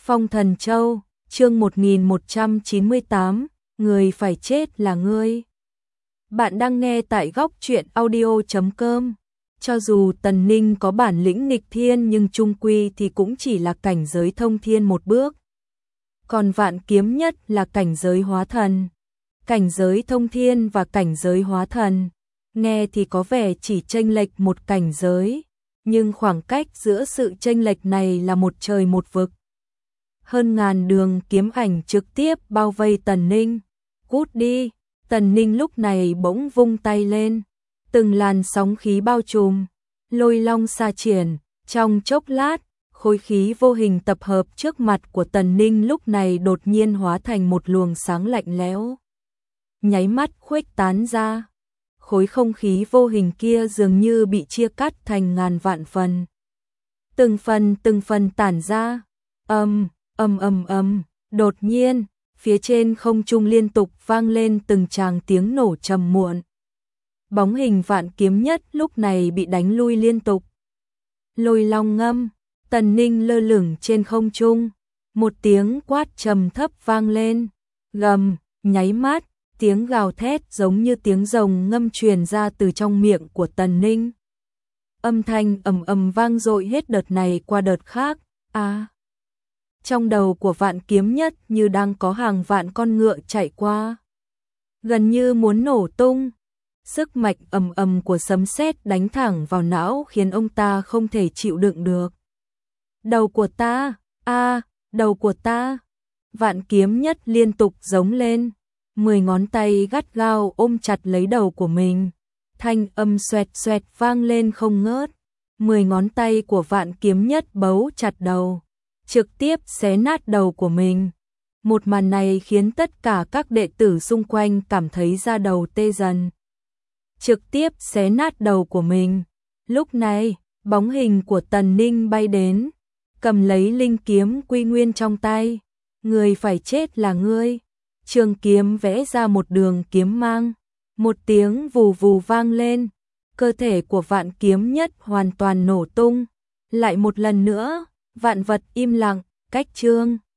Phong Thần Châu, chương 1198, người phải chết là ngươi. Bạn đang nghe tại góc truyện audio.com. Cho dù Tần Ninh có bản lĩnh nghịch thiên nhưng chung quy thì cũng chỉ là cảnh giới thông thiên một bước. Còn Vạn Kiếm Nhất là cảnh giới hóa thần. Cảnh giới thông thiên và cảnh giới hóa thần, nghe thì có vẻ chỉ chênh lệch một cảnh giới, nhưng khoảng cách giữa sự chênh lệch này là một trời một vực. Hơn ngàn đường kiếm ảnh trực tiếp bao vây Tần Ninh. Cút đi! Tần Ninh lúc này bỗng vung tay lên, từng làn sóng khí bao trùm, lôi long sa triển, trong chốc lát, khối khí vô hình tập hợp trước mặt của Tần Ninh lúc này đột nhiên hóa thành một luồng sáng lạnh lẽo. Nháy mắt khuếch tán ra, khối không khí vô hình kia dường như bị chia cắt thành ngàn vạn phần. Từng phần tản ra, ầm, đột nhiên, phía trên không trung liên tục vang lên từng tràng tiếng nổ trầm muộn. Bóng hình Vạn Kiếm Nhất lúc này bị đánh lui liên tục. Lôi long ngâm, Tần Ninh lơ lửng trên không trung, một tiếng quát trầm thấp vang lên, gầm, nháy mắt, tiếng gào thét giống như tiếng rồng ngâm truyền ra từ trong miệng của Tần Ninh. Âm thanh ầm vang dội hết đợt này qua đợt khác. Trong đầu của Vạn Kiếm Nhất như đang có hàng vạn con ngựa chạy qua, gần như muốn nổ tung. Sức mạnh ầm của sấm sét đánh thẳng vào não khiến ông ta không thể chịu đựng được. Đầu của ta, đầu của ta. Vạn Kiếm Nhất liên tục giống lên, 10 ngón tay gắt gao ôm chặt lấy đầu của mình. Thanh âm xoẹt xoẹt vang lên không ngớt. 10 ngón tay của Vạn Kiếm Nhất bấu chặt đầu, trực tiếp xé nát đầu của mình. Một màn này khiến tất cả các đệ tử xung quanh cảm thấy da đầu tê dần. Trực tiếp xé nát đầu của mình. Lúc này, bóng hình của Tần Ninh bay đến, cầm lấy linh kiếm quy nguyên trong tay. Người phải chết là ngươi. Trường kiếm vẽ ra một đường kiếm mang. Một tiếng vù vù vang lên. Cơ thể của Vạn Kiếm Nhất hoàn toàn nổ tung. Lại một lần nữa, vạn vật im lặng, cách chương.